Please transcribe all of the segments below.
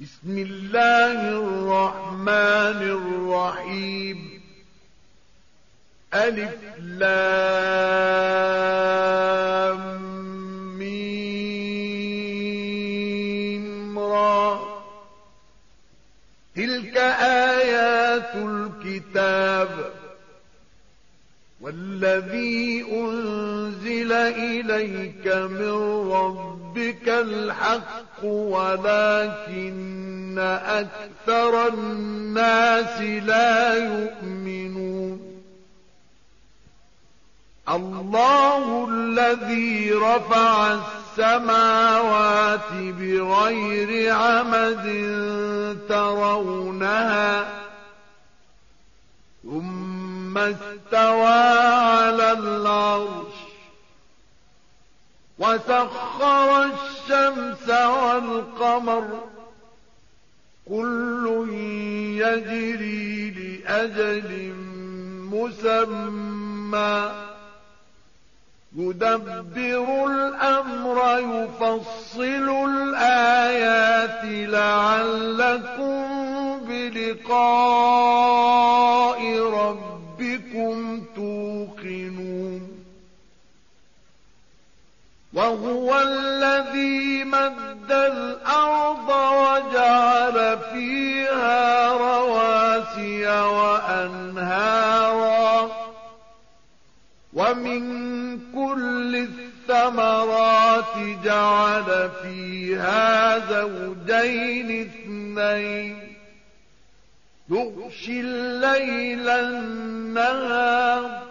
بسم الله الرحمن الرحيم. ألف لام ميم را. تلك آيات الكتاب والذي أنزل إليك من ربك الحق ولكن أكثر الناس لا يؤمنون. الله الذي رفع السماوات بغير عمد ترونها ثم استوى على العرش وسخر الشمس والقمر كل يجري لأجل مسمى يدبر الأمر يفصل الآيات لعلكم بلقاء ربكم توقنون. وهو الذي مد الأرض وجعل فيها رواسي وأنهارا ومن كل الثمرات جعل فيها زوجين اثنين يغشي الليل النهار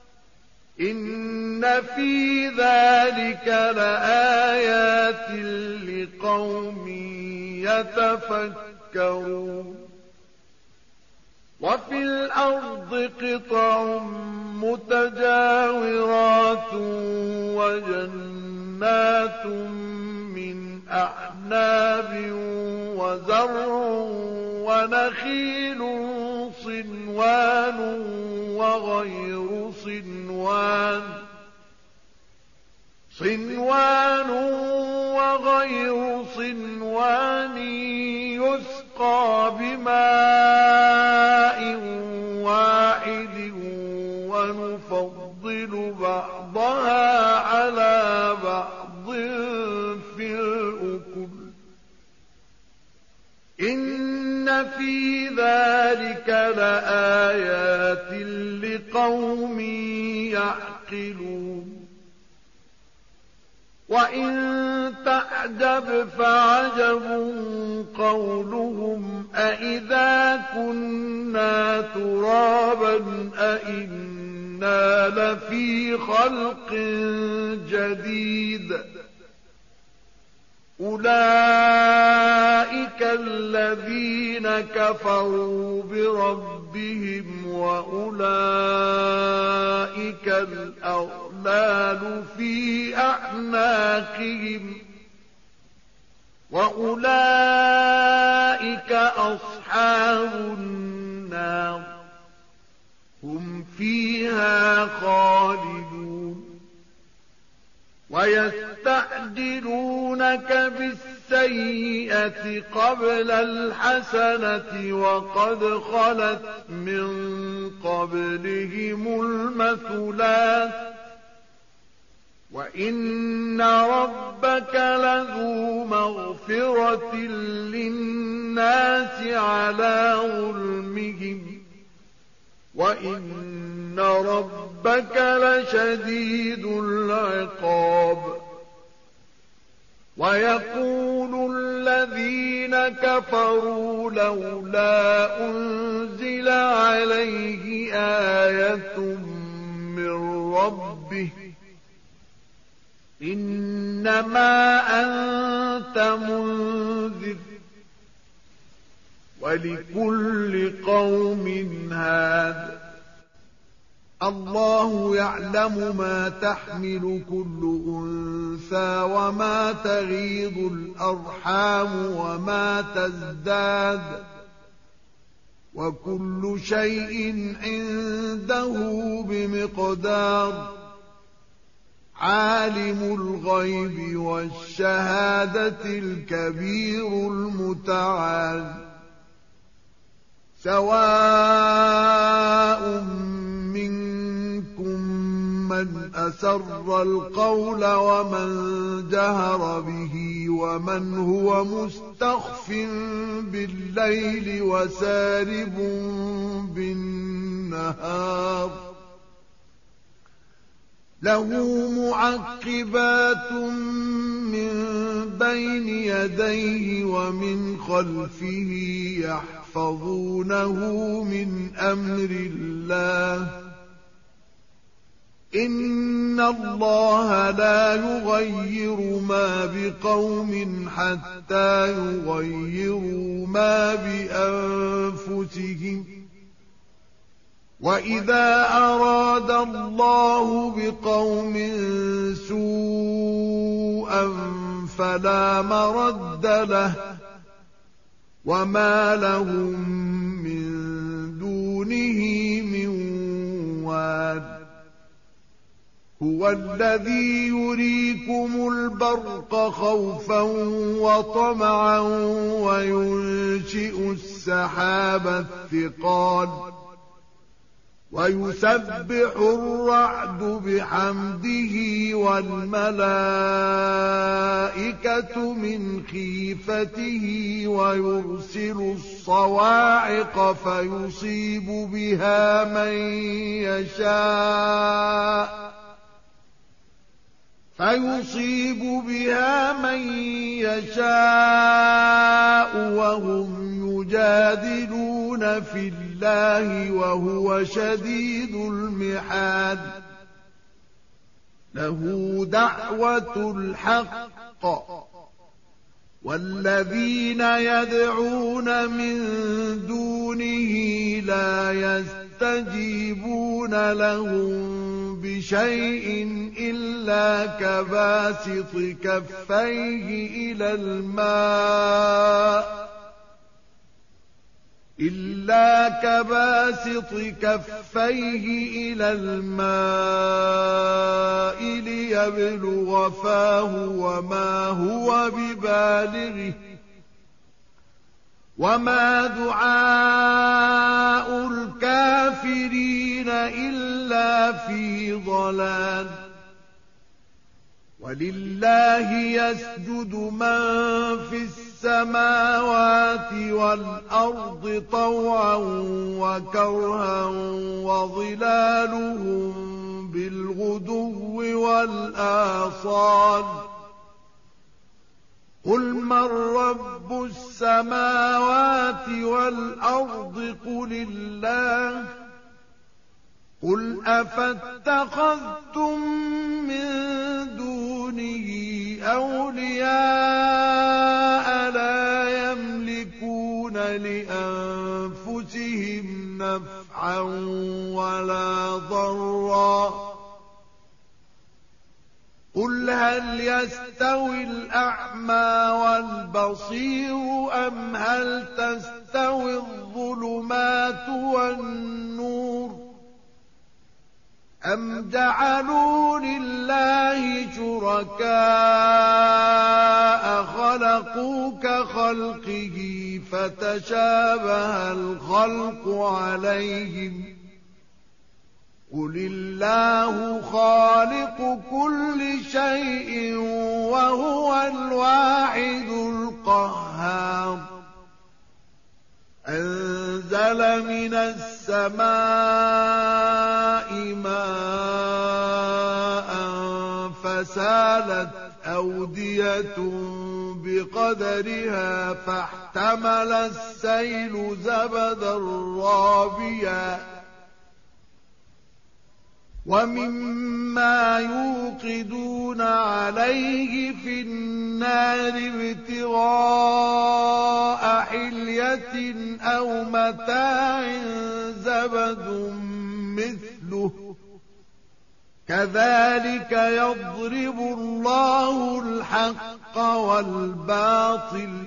إن في ذلك لآيات لقوم يتفكرون. وفي الأرض قطع متجاورات وجنات من أعناب وزرع ونخيل صنوان وغير صنوان يسقى بماء واحد ونفضل بعضها على بعض في الأكل إن في ذلك لآيات لقوم يعقلون. وإن تعجب فعجب قولهم أإذا كنا ترابا أإنا لفي خلق جديد أولئك الذين كفروا بربهم وأولئك الأغلال في أعناقهم وأولئك أصحاب النار هم فيها خالدون. ويستعجلونك بالسيئة قبل الحسنة وقد خلت من قبلهم المثلات وإن ربك لذو مغفرة للناس على ظلمهم وإن ربك لشديد العقاب. ويقول الذين كفروا لولا أنزل عليه آية من ربه إنما أنت منذر ولكل قوم هاد. الله يعلم ما تحمل كل أنثى وما تغيض الأرحام وما تزداد وكل شيء عنده بمقدار. عالم الغيب والشهادة الكبير المتعال سواء منكم من أسر القول ومن جهر به ومن هو مستخف بالليل وسارب بالنهار له معقبات من بين يديه ومن خلفه يحفظونه من أمر الله إن الله لا يغير ما بقوم حتى يغيروا ما بأنفسهم وإذا أراد الله بقوم سوءا فلا مرد له وما لهم من دونه من واد هو الذي يريكم البرق خوفا وطمعا وينشئ السحاب الثقال ويسبح الرعد بحمده والملائكة من خيفته ويرسل الصواعق فيصيب بها من يشاء وهم يجادلون في الله وهو شديد المحال له دعوة الحق والذين يدعون من دونه لا يستجيبون لهم بشيء إلا كباسط كفيه إلى الماء ليبلغ فاه وما هو ببالغه وما دعاء الكافرين إلا في ضلال ولله يسجد من في السماوات والأرض طوعا وكرها وظلالهم بالغدو والآصال قل من رب السماوات والأرض قل الله قل أفاتخذتم من دونه أولياء لا يملكون لأنفسهم نفعا ولا ضرا قل هل يستوي الأعمى والبصير أم هل تستوي الظلمات والنور أم جعلوا لله شركاء خلقوا كخلقه فتشابه الخلق عليهم قل الله خالق كل شيء وهو الواحد القهار أنزل من السماء ماء فسالت أودية بقدرها فاحتمل السيل زبدا رابيا ومما يوقدون عليه في النار ابتغاء حلية أو متاع زبد مثله كذلك يضرب الله الحق والباطل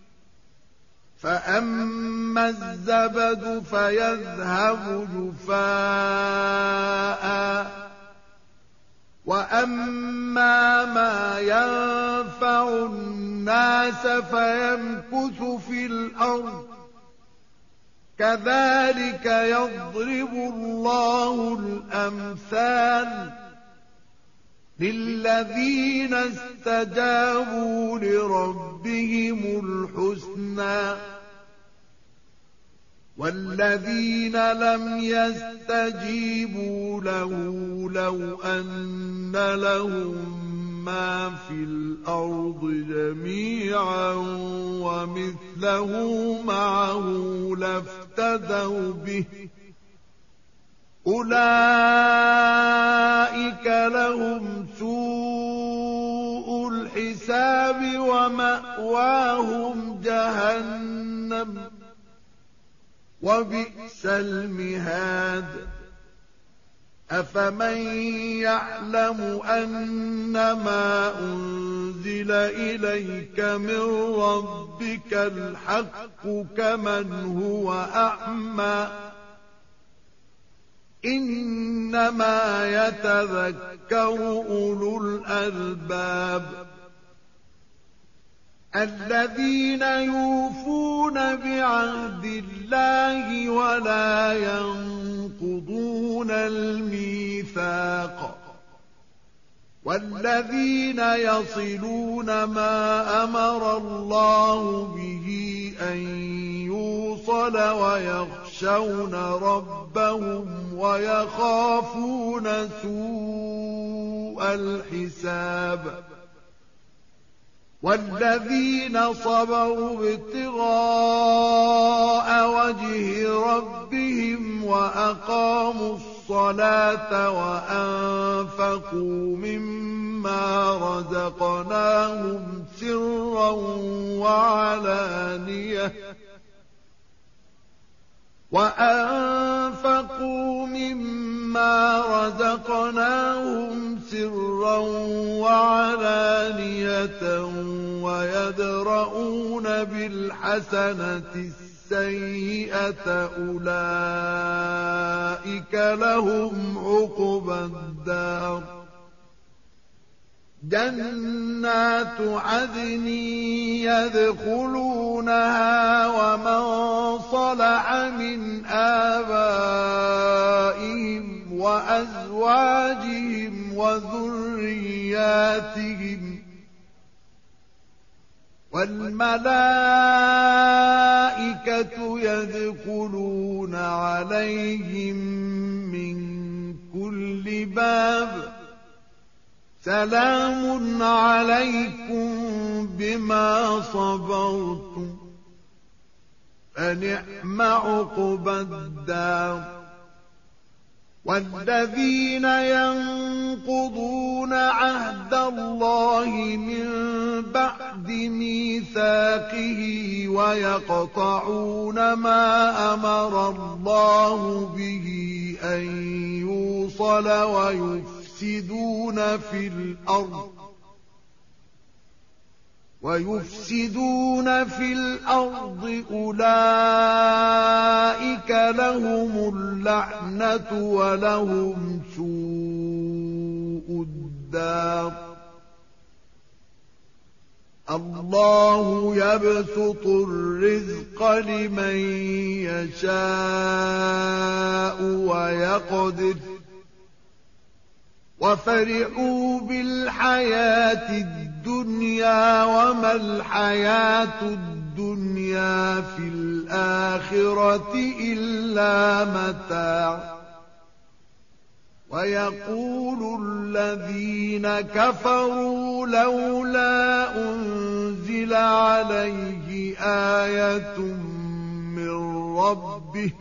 فأما الزبد فيذهب جفاء وأما ما ينفع الناس فيمكث في الأرض كذلك يضرب الله الأمثال للذين استجابوا لربهم الحسنى والذين لم يستجيبوا له لو أن لهم ما في الأرض جميعا ومثله معه لافتدوا به أولئك لهم سوء الحساب ومأواهم جهنم وبئس المهاد أفمن يعلم أنما أنزل إليك من ربك الحق كمن هو أعمى إنما يتذكر أولو الألباب الذين يوفون بعهد الله ولا ينقضون الميثاق والذين يصلون ما أمر الله به أن يوصل ويخشون ربهم ويخافون سوء الحساب والذين صبروا ابتغاء وجه ربهم وأقاموا الصلاة وأنفقوا مما رزقناهم سرا وعلانية ويدرؤون بالحسنة السيئة أولئك لهم عقبى الدار جنات عدن يدخلونها ومن صلح من آبائهم وأزواجهم وذرياتهم والملائكة يدخلون عليهم من كل باب سلام عليكم بما صبرتم فنعم عقبى الدار والذين ينقضون عهد الله من بعد ميثاقه ويقطعون ما أمر الله به أن يوصل ويفسدون في الأرض أولئك لهم اللعنة ولهم سوء الدار الله يبسط الرزق لمن يشاء ويقدر وفرحوا بالحياة الدنيا وما الحياة الدنيا في الآخرة إلا متاع ويقول الذين كفروا لولا أنزل عليه آية من ربه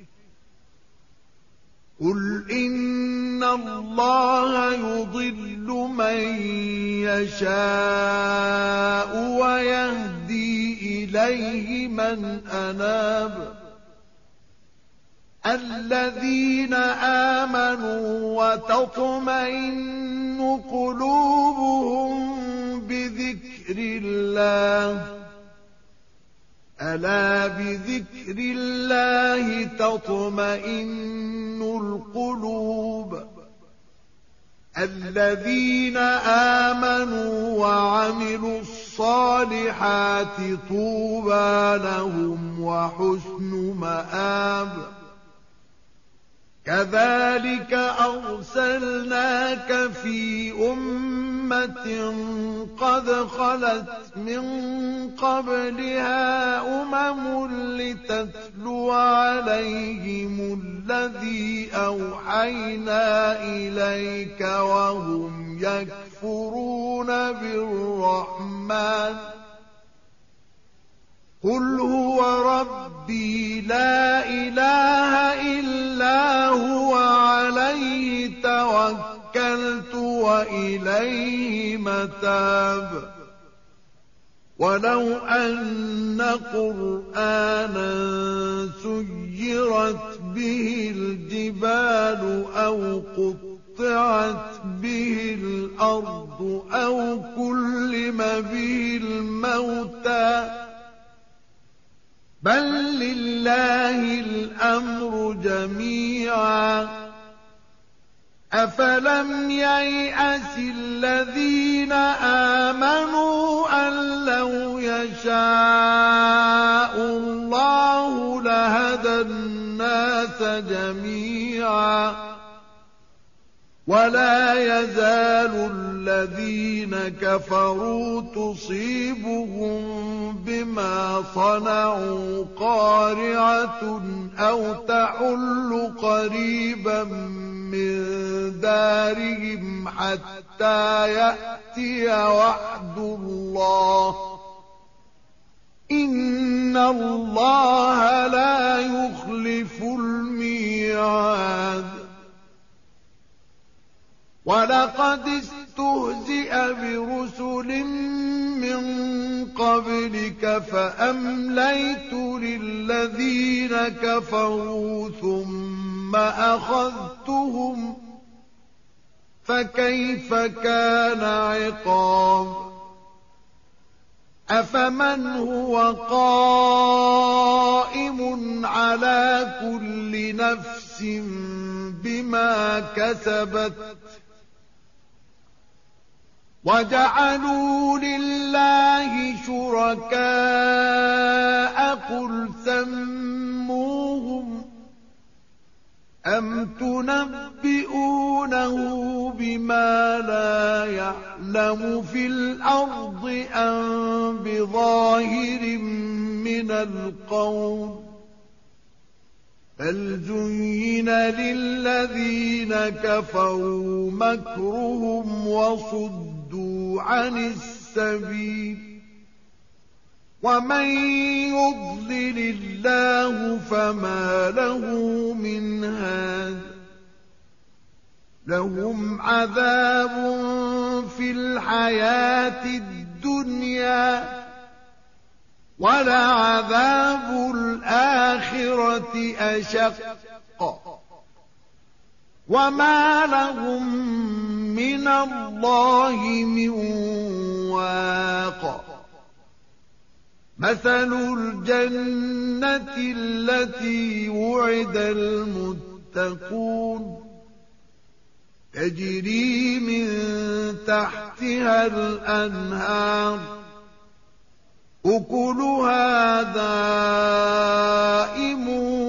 قل إن الله يضل من يشاء ويهدي إليه من أناب الذين آمنوا وتطمئن قلوبهم بذكر الله ألا بذكر الله تطمئن القلوب الذين آمنوا وعملوا الصالحات طوبى لهم وحسن مآب. كذلك أرسلناك في أمة قد خلت من قبلها لتتلو عليهم الذي أوحينا إليك وهم يكفرون بالرحمن. قل هو ربي لا إله إلا هو عليه توكلت وإليه متاب. ولو أن قرآنا سيرت به الجبال أو قطعت به الأرض أو كلم به الموتى بل لله الأمر جميعا. أفلم ييأس الذين آمنوا أن لو يشاء الله لهدى الناس جميعا. ولا يزال الذين كفروا تصيبهم بما صنعوا قارعة أو تحل قريبا من دارهم حتى يأتي وعد الله. إن الله لا يخلف الميعاد. ولقد استهزئ برسل من قبلك فأمليت للذين كفروا ثم أخذتهم فكيف كان عقاب. أفمن هو قائم على كل نفس بما كسبت وجعلوا لله شركاء قل سموهم أم تنبئونه بما لا يعلم في الأرض أم بظاهر من القول بل زين للذين كفروا مكرهم وصدوا عن السبيل. ومن يضلل الله فما له من هاد. لهم عذاب في الحياة الدنيا ولعذاب الآخرة أشق وما لهم من الله من واق. مثل الجنة التي وعد المتقون تجري من تحتها الأنهار أكلها دائم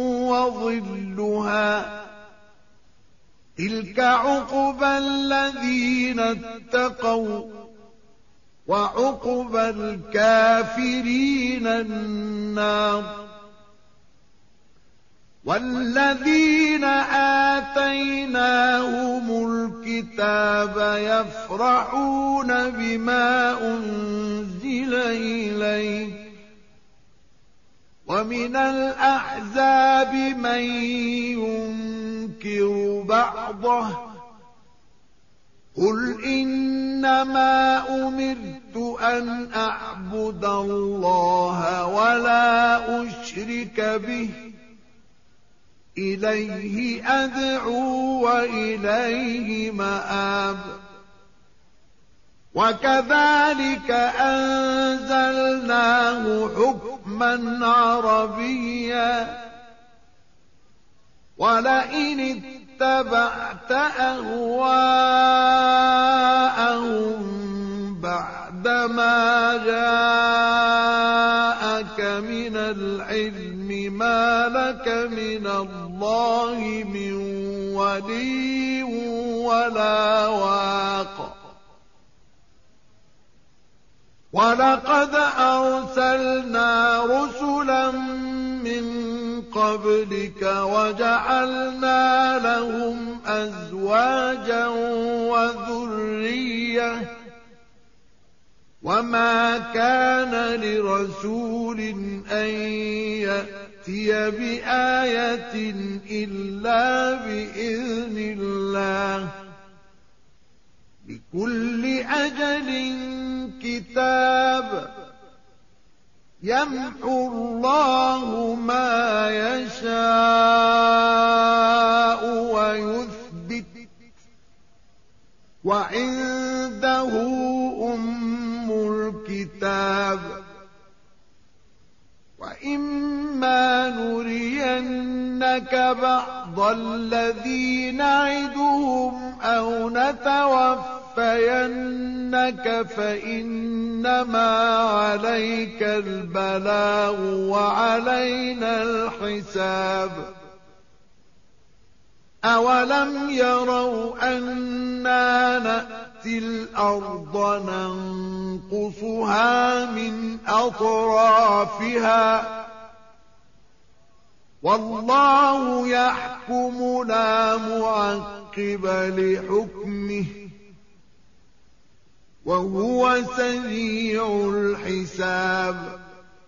وظلها تلك عقبى الذين اتقوا وعقبى الكافرين النار. والذين آتيناهم الكتاب يفرحون بما أنزل إليك ومن الأحزاب من ينكر بعضه قل إنما أمرت أن أعبد الله ولا أشرك به إليه أدعو وإليه مآب. وكذلك أنزلناه حكما عربيا ولئن اتبعت أهواءهم بعدما جاءك من العلم ما لك من الله من ولي ولا واق ولقد أرسلنا رسلا من قبلك وجعلنا لهم أزواجا وذرية وما كان لرسول أن يأتي بآية إلا بإذن الله لكل أجل كتاب يمحو الله ما يشاء ويثبت وعنده أم الكتاب وإما نرينك بعض الذي نعدهم أو نتوفينك فإنما عليك البلاغ وعلينا الحساب أولم يروا أنا نأتي الأرض ننقصها من أطرافها والله يحكم لا معقب لحكمه وهو سريع الحساب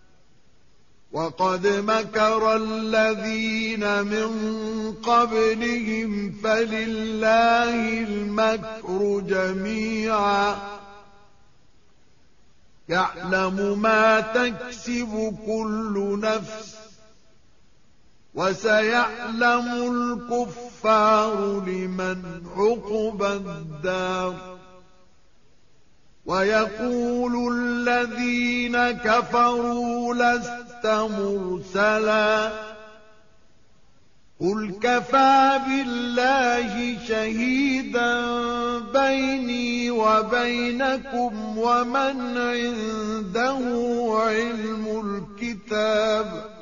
وقد مكر الذين من قبلهم فلله المكر جميعا يعلم ما تكسب كل نفس وسيعلم الكفار لمن عقبى الدار ويقول الذين كفروا لست مرسلا قل كفى بالله شهيدا بيني وبينكم ومن عنده علم الكتاب